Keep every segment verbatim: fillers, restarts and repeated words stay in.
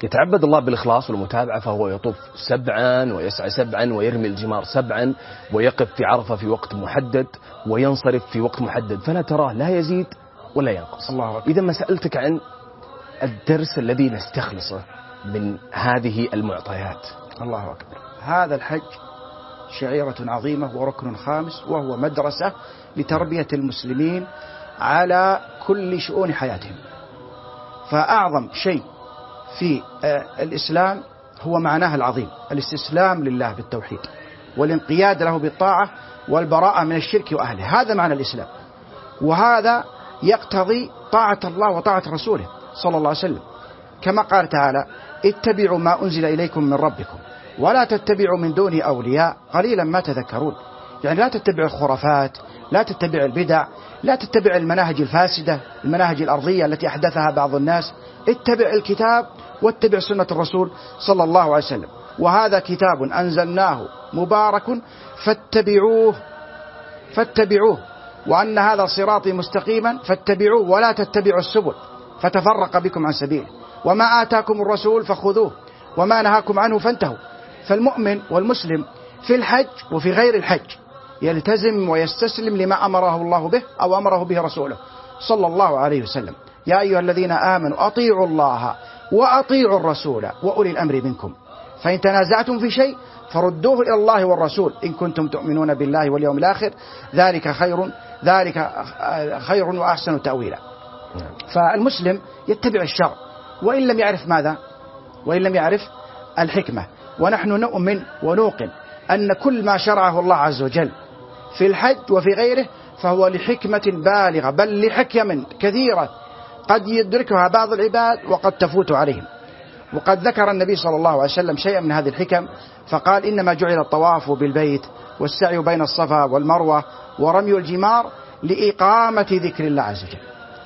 يتعبد الله بالإخلاص والمتابعة فهو يطوف سبعا ويسعى سبعا ويرمي الجمار سبعا ويقف في عرفة في وقت محدد وينصرف في وقت محدد، فلا تراه لا يزيد ولا ينقص. الله. إذا ما سألتك عن الدرس الذي نستخلصه من هذه المعطيات. الله أكبر. هذا الحج شعيرة عظيمة وركن خامس، وهو مدرسة لتربية المسلمين على كل شؤون حياتهم. فأعظم شيء في الإسلام هو معناه العظيم، الاستسلام لله بالتوحيد والانقياد له بالطاعة والبراءة من الشرك وأهله. هذا معنى الإسلام، وهذا يقتضي طاعة الله وطاعة رسوله صلى الله عليه وسلم، كما قال تعالى: اتبعوا ما أنزل إليكم من ربكم ولا تتبعوا من دونه أولياء قليلا ما تذكرون. يعني لا تتبع الخرافات، لا تتبع البدع، لا تتبع المناهج الفاسدة، المناهج الأرضية التي أحدثها بعض الناس. اتبع الكتاب واتبع سنة الرسول صلى الله عليه وسلم. وهذا كتاب أنزلناه مبارك فاتبعوه فاتبعوه وأن هذا صراطي مستقيما فاتبعوه ولا تتبعوا السبل فتفرق بكم عن سبيله وما آتاكم الرسول فخذوه وما نهاكم عنه فانتهوا. فالمؤمن والمسلم في الحج وفي غير الحج يلتزم ويستسلم لما أمره الله به أو أمره به رسوله صلى الله عليه وسلم. يا أيها الذين آمنوا أطيعوا الله وأطيعوا الرسول وأولي الأمر منكم فإن تنازعتم في شيء فردوه إلى الله والرسول إن كنتم تؤمنون بالله واليوم الآخر ذلك خير ذلك خير وأحسن تأويلا. فالمسلم يتبع الشرع وإن لم يعرف ماذا وإن لم يعرف الحكمة. ونحن نؤمن ونوقن أن كل ما شرعه الله عز وجل في الحج وفي غيره فهو لحكمة بالغة، بل لحكم كثيرة قد يدركها بعض العباد وقد تفوت عليهم. وقد ذكر النبي صلى الله عليه وسلم شيئا من هذه الحكم فقال: إنما جعل الطواف بالبيت والسعي بين الصفا والمروة ورمي الجمار لإقامة ذكر الله عز وجل.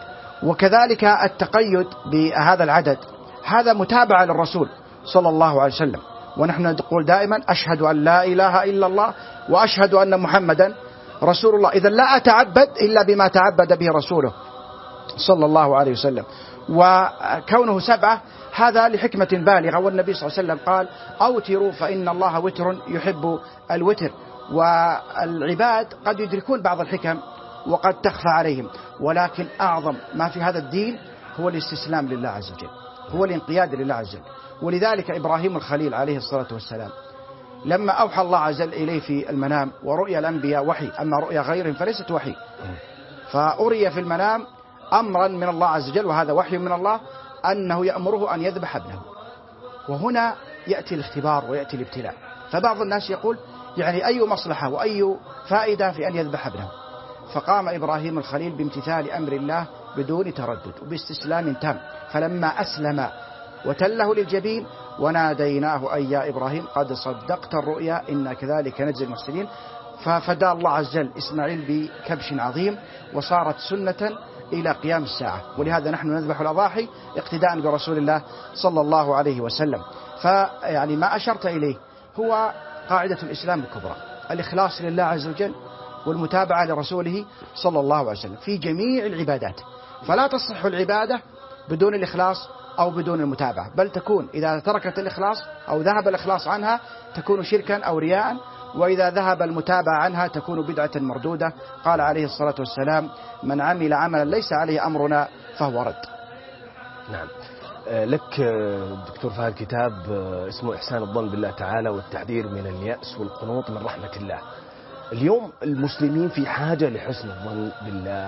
وكذلك التقيد بهذا العدد هذا متابعة للرسول صلى الله عليه وسلم. ونحن نقول دائما: أشهد أن لا إله إلا الله وأشهد أن محمدا رسول الله. إذا لا أتعبد إلا بما تعبد به رسوله صلى الله عليه وسلم. وكونه سبعة هذا لحكمة بالغة، والنبي صلى الله عليه وسلم قال: أوتروا فإن الله وتر يحب الوتر. والعباد قد يدركون بعض الحكم وقد تخفى عليهم، ولكن أعظم ما في هذا الدين هو الاستسلام لله عز وجل، هو الانقياد لله عز وجل. ولذلك إبراهيم الخليل عليه الصلاة والسلام لما أوحى الله عز وجل إليه في المنام، ورؤيا الأنبياء وحي أما رؤيا غيرهم فليست وحي، فأري في المنام أمرا من الله عز وجل وهذا وحي من الله أنه يأمره أن يذبح ابنه. وهنا يأتي الاختبار ويأتي الابتلاء. فبعض الناس يقول: يعني أي مصلحة وأي فائدة في أن يذبح ابنه؟ فقام إبراهيم الخليل بامتثال أمر الله بدون تردد وباستسلام تام، فلما أسلم وتله للجبين وناديناه أي يا إبراهيم قد صدقت الرؤيا إنا كذلك نجزي المحسنين. ففدى الله عز وجل إسماعيل بكبش عظيم وصارت سنة إلى قيام الساعة. ولهذا نحن نذبح الأضاحي اقتداء برسول الله صلى الله عليه وسلم. فيعني ما أشرت إليه هو قاعدة الإسلام الكبرى: الإخلاص لله عز وجل والمتابعة لرسوله صلى الله عليه وسلم في جميع العبادات. فلا تصح العبادة بدون الإخلاص أو بدون المتابعة، بل تكون إذا تركت الإخلاص أو ذهب الإخلاص عنها تكون شركا أو رياء، وإذا ذهب المتابعة عنها تكون بدعة مردودة. قال عليه الصلاة والسلام: من عمل عملا ليس عليه أمرنا فهو رد. نعم. لك دكتور فهد كتاب اسمه إحسان الظن بالله تعالى والتحذير من اليأس والقنوط من رحمة الله. اليوم المسلمين في حاجة لحسن الظن بالله،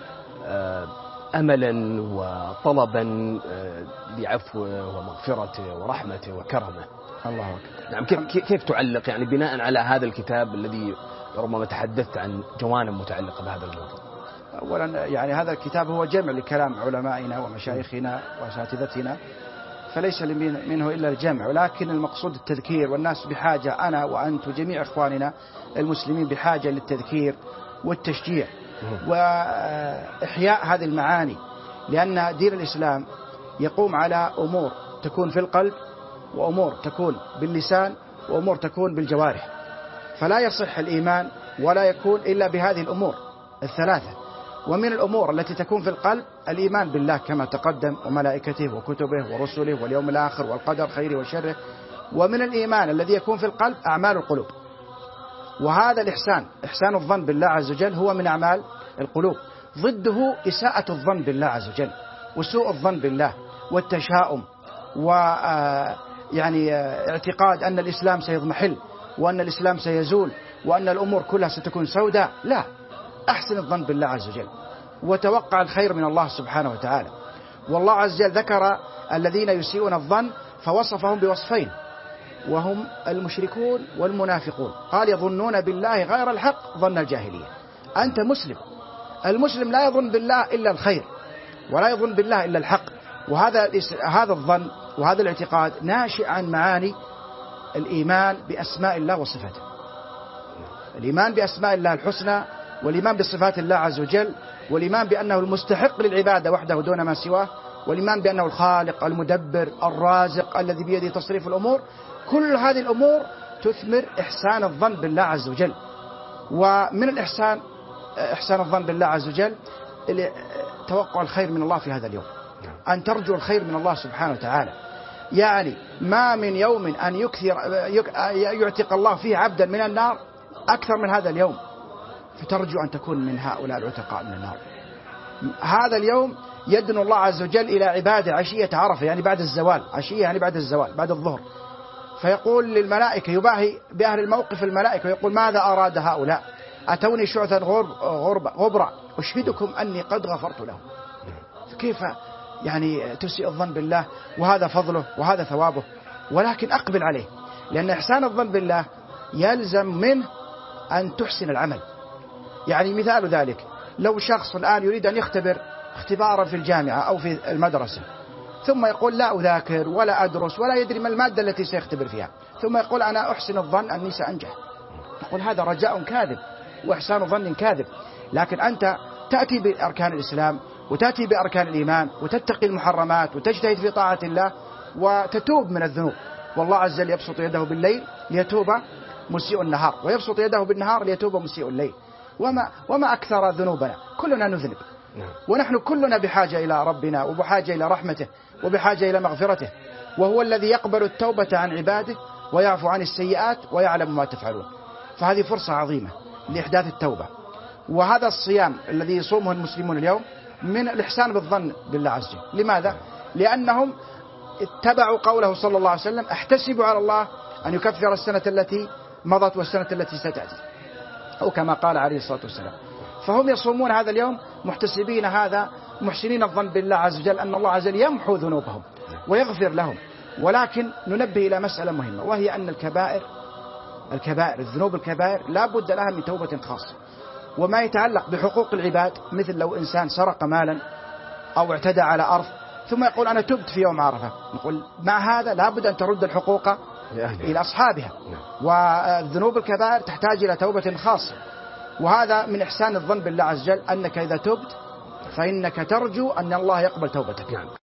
أملا وطلبا لعفوه ومغفرته ورحمته وكرمه. الله أكبر. نعم. كيف كيف تعلق يعني بناء على هذا الكتاب الذي ربما تحدثت عن جوانب متعلقة بهذا الموضوع؟ أولا يعني هذا الكتاب هو جمع لكلام علمائنا ومشايخنا وأساتذتنا، فليس منه إلا الجمع، ولكن المقصود التذكير. والناس بحاجة، أنا وأنت وجميع إخواننا المسلمين بحاجة للتذكير والتشجيع وإحياء هذه المعاني، لأن دين الإسلام يقوم على أمور تكون في القلب وأمور تكون باللسان وأمور تكون بالجوارح. فلا يصح الإيمان ولا يكون إلا بهذه الأمور الثلاثة. ومن الأمور التي تكون في القلب الإيمان بالله كما تقدم، وملائكته وكتبه ورسله واليوم الآخر والقدر خيره وشره. ومن الإيمان الذي يكون في القلب أعمال القلوب، وهذا الإحسان، إحسان الظن بالله عز وجل هو من أعمال القلوب. ضده إساءة الظن بالله عز وجل وسوء الظن بالله والتشاؤم، ويعني اعتقاد أن الإسلام سيضمحل وأن الإسلام سيزول وأن الأمور كلها ستكون سوداء. لا، أحسن الظن بالله عز وجل وتوقع الخير من الله سبحانه وتعالى. والله عز وجل ذكر الذين يسيئون الظن فوصفهم بوصفين، وهم المشركون والمنافقون. قال يظنون بالله غير الحق ظن الجاهلية. أنت مسلم، المسلم لا يظن بالله إلا الخير ولا يظن بالله إلا الحق. وهذا هذا الظن وهذا الاعتقاد ناشئ عن معاني الإيمان بأسماء الله وصفاته، الإيمان بأسماء الله الحسنى، والإيمان بصفات الله عز وجل، والإيمان بأنه المستحق للعبادة وحده دون ما سواه، والإيمان بأنه الخالق المدبر الرازق الذي بيده تصريف الأمور. كل هذه الأمور تثمر إحسان الظن بالله عز وجل. ومن الإحسان إحسان الظن بالله عز وجل توقع الخير من الله في هذا اليوم، أن ترجو الخير من الله سبحانه وتعالى. يعني ما من يوم أن يكثر يعتق الله فيه عبدا من النار أكثر من هذا اليوم، فترجو أن تكون من هؤلاء العتقاء من النار. هذا اليوم يدنو الله عز وجل إلى عباده عشية عرفة، يعني بعد الزوال، عشية يعني بعد الزوال بعد الظهر، فيقول للملائكة، يباهي بأهل الموقف الملائكة ويقول ماذا أراد هؤلاء؟ أتوني شعثا غبرا أشهدكم أني قد غفرت لهم. كيف يعني تسيء الظن بالله؟ وهذا فضله وهذا ثوابه، ولكن أقبل عليه، لأن إحسان الظن بالله يلزم منه أن تحسن العمل. يعني مثال ذلك، لو شخص الآن يريد أن يختبر اختبارا في الجامعة أو في المدرسة، ثم يقول لا أذاكر ولا أدرس ولا يدري ما المادة التي سيختبر فيها، ثم يقول أنا أحسن الظن أني سأنجح، نقول هذا رجاء كاذب وإحسان ظن كاذب. لكن أنت تأتي بأركان الإسلام وتأتي بأركان الإيمان وتتقي المحرمات وتجتهد في طاعة الله وتتوب من الذنوب. والله عز وجل يبسط يده بالليل ليتوب مسيء النهار، ويبسط يده بالنهار ليتوب مسيء الليل. وما, وما أكثر ذنوبنا، كلنا نذنب، ونحن كلنا بحاجة إلى ربنا وبحاجة إلى رحمته وبحاجة إلى مغفرته، وهو الذي يقبل التوبة عن عباده ويعفو عن السيئات ويعلم ما تفعلون. فهذه فرصة عظيمة لإحداث التوبة. وهذا الصيام الذي يصومه المسلمون اليوم من الإحسان بالظن بالله عز وجل. لماذا؟ لأنهم اتبعوا قوله صلى الله عليه وسلم احتسب على الله أن يكفر السنة التي مضت والسنة التي ستأتي، أو كما قال عليه الصلاة والسلام. فهم يصومون هذا اليوم محتسبين هذا، محسنين الظن بالله عز وجل أن الله عز وجل يمحو ذنوبهم ويغفر لهم. ولكن ننبه إلى مسألة مهمة، وهي أن الكبائر الكبائر الذنوب الكبائر لا بد لها من توبة خاصة. وما يتعلق بحقوق العباد، مثل لو إنسان سرق مالا أو اعتدى على أرض ثم يقول أنا تبت في يوم عرفة، نقول مع هذا لا بد أن ترد الحقوق إلى أصحابها. والذنوب الكبائر تحتاج إلى توبة خاصة. وهذا من إحسان الظن بالله عز وجل، أنك إذا تبت فإنك ترجو أن الله يقبل توبتك.